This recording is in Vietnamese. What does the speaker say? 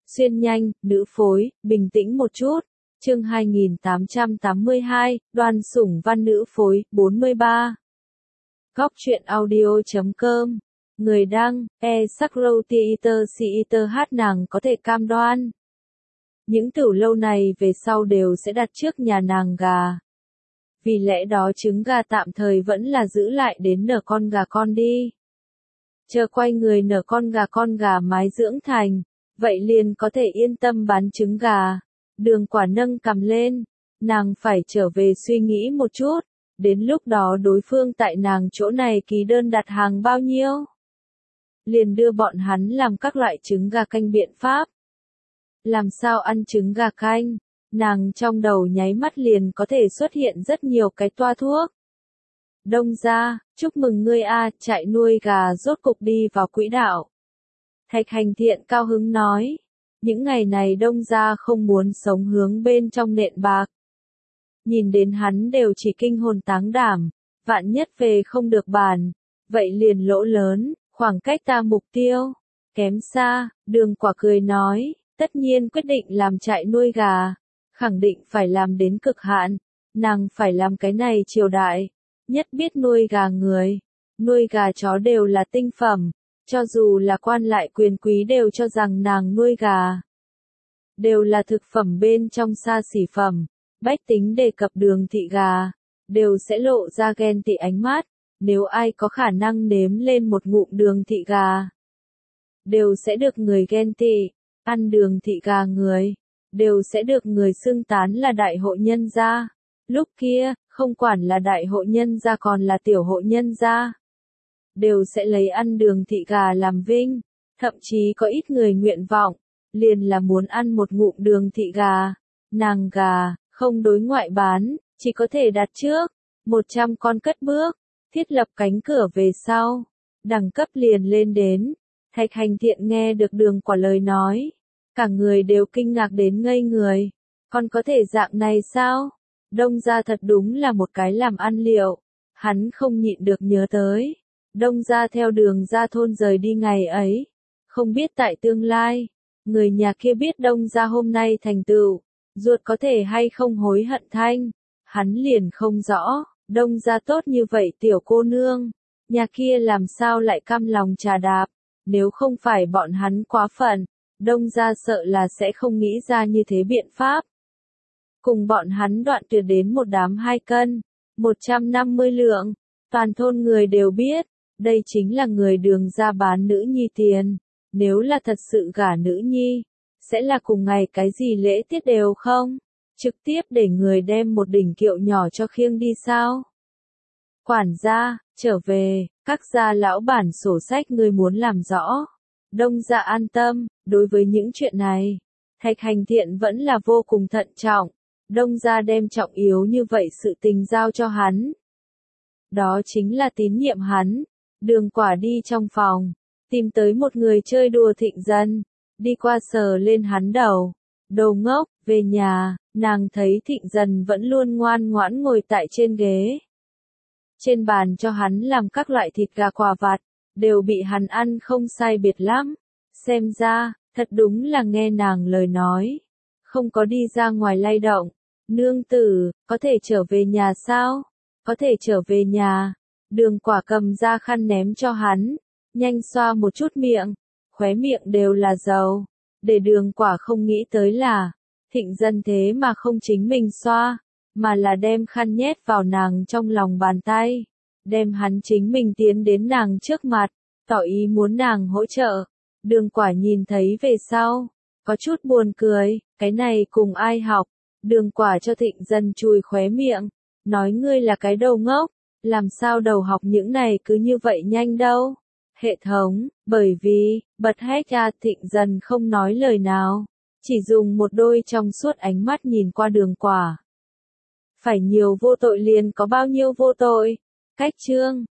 Xuyên nhanh, nữ phối, bình tĩnh một chút. Chương 2882, Đoan Sủng Văn nữ phối, 43. Góc truyện audio.com. Người đăng, Sakrotheater hát nàng có thể cam đoan. Những tiểu lâu này về sau đều sẽ đặt trước nhà nàng gà. Vì lẽ đó trứng gà tạm thời vẫn là giữ lại đến nở con gà con đi. Chờ quay người nở con gà mái dưỡng thành, vậy liền có thể yên tâm bán trứng gà. Đường Quả nâng cằm lên, nàng phải trở về suy nghĩ một chút, đến lúc đó đối phương tại nàng chỗ này ký đơn đặt hàng bao nhiêu. Liền đưa bọn hắn làm các loại trứng gà canh biện pháp. Làm sao ăn trứng gà canh, nàng trong đầu nháy mắt liền có thể xuất hiện rất nhiều cái toa thuốc. Đông gia, chúc mừng ngươi a, trại nuôi gà rốt cục đi vào quỹ đạo. Thạch Hành Thiện cao hứng nói, những ngày này Đông gia không muốn sống hướng bên trong nện bạc. Nhìn đến hắn đều chỉ kinh hồn táng đảm, vạn nhất về không được bàn, vậy liền lỗ lớn, khoảng cách ta mục tiêu kém xa. Đường Quả cười nói, tất nhiên quyết định làm trại nuôi gà, khẳng định phải làm đến cực hạn, nàng phải làm cái này triều đại, nhất biết nuôi gà người, nuôi gà chó đều là tinh phẩm, cho dù là quan lại quyền quý đều cho rằng nàng nuôi gà đều là thực phẩm bên trong xa xỉ phẩm. Bách tính đề cập Đường thị gà, đều sẽ lộ ra ghen tị ánh mắt, nếu ai có khả năng nếm lên một ngụm Đường thị gà, đều sẽ được người ghen tị, ăn Đường thị gà người, đều sẽ được người xưng tán là đại hội nhân gia. Lúc kia, không quản là đại hội nhân gia còn là tiểu hội nhân gia, đều sẽ lấy ăn Đường thị gà làm vinh, thậm chí có ít người nguyện vọng, liền là muốn ăn một ngụm Đường thị gà. Nàng gà, không đối ngoại bán, chỉ có thể đặt trước, 100 con cất bước, thiết lập cánh cửa về sau, đẳng cấp liền lên đến. Thạch Hành Thiện nghe được Đường Quả lời nói, cả người đều kinh ngạc đến ngây người, còn có thể dạng này sao? Đông gia thật đúng là một cái làm ăn liệu, hắn không nhịn được nhớ tới. Đông gia theo Đường gia thôn rời đi ngày ấy, không biết tại tương lai, người nhà kia biết Đông gia hôm nay thành tựu, ruột có thể hay không hối hận thanh, hắn liền không rõ. Đông gia tốt như vậy tiểu cô nương, nhà kia làm sao lại cam lòng trà đạp, nếu không phải bọn hắn quá phận, Đông gia sợ là sẽ không nghĩ ra như thế biện pháp. Cùng bọn hắn đoạn tuyệt đến một đám 2 cân, 150 lượng, toàn thôn người đều biết, đây chính là người Đường gia bán nữ nhi tiền, nếu là thật sự gả nữ nhi, sẽ là cùng ngày cái gì lễ tiết đều không, trực tiếp để người đem một đỉnh kiệu nhỏ cho khiêng đi sao? Quản gia, trở về, các gia lão bản sổ sách ngươi muốn làm rõ. Đông gia an tâm, đối với những chuyện này, Thạch Hành Thiện vẫn là vô cùng thận trọng. Đông gia đem trọng yếu như vậy sự tình giao cho hắn, đó chính là tín nhiệm hắn. Đường Quả đi trong phòng, tìm tới một người chơi đùa Thịnh Dân, đi qua sờ lên hắn đầu. Đồ ngốc, về nhà. Nàng thấy Thịnh Dân vẫn luôn ngoan ngoãn ngồi tại trên ghế. Trên bàn cho hắn làm các loại thịt gà quà vặt, đều bị hắn ăn không sai biệt lắm. Xem ra, thật đúng là nghe nàng lời nói, không có đi ra ngoài lay động. Nương tử, có thể trở về nhà sao? Có thể trở về nhà. Đường Quả cầm ra khăn ném cho hắn, nhanh xoa một chút miệng, khóe miệng đều là dầu. Để Đường Quả không nghĩ tới là, Thịnh Dân thế mà không chính mình xoa, mà là đem khăn nhét vào nàng trong lòng bàn tay, đem hắn chính mình tiến đến nàng trước mặt, tỏ ý muốn nàng hỗ trợ. Đường Quả nhìn thấy về sau, có chút buồn cười, cái này cùng ai học? Đường Quả cho Thịnh Dân chùi khóe miệng, nói ngươi là cái đầu ngốc, làm sao đầu học những này cứ như vậy nhanh đâu. Hệ thống, bởi vì, bật hết ra. Thịnh Dân không nói lời nào, chỉ dùng một đôi trong suốt ánh mắt nhìn qua Đường Quả. Phải nhiều vô tội liền có bao nhiêu vô tội. Cách chương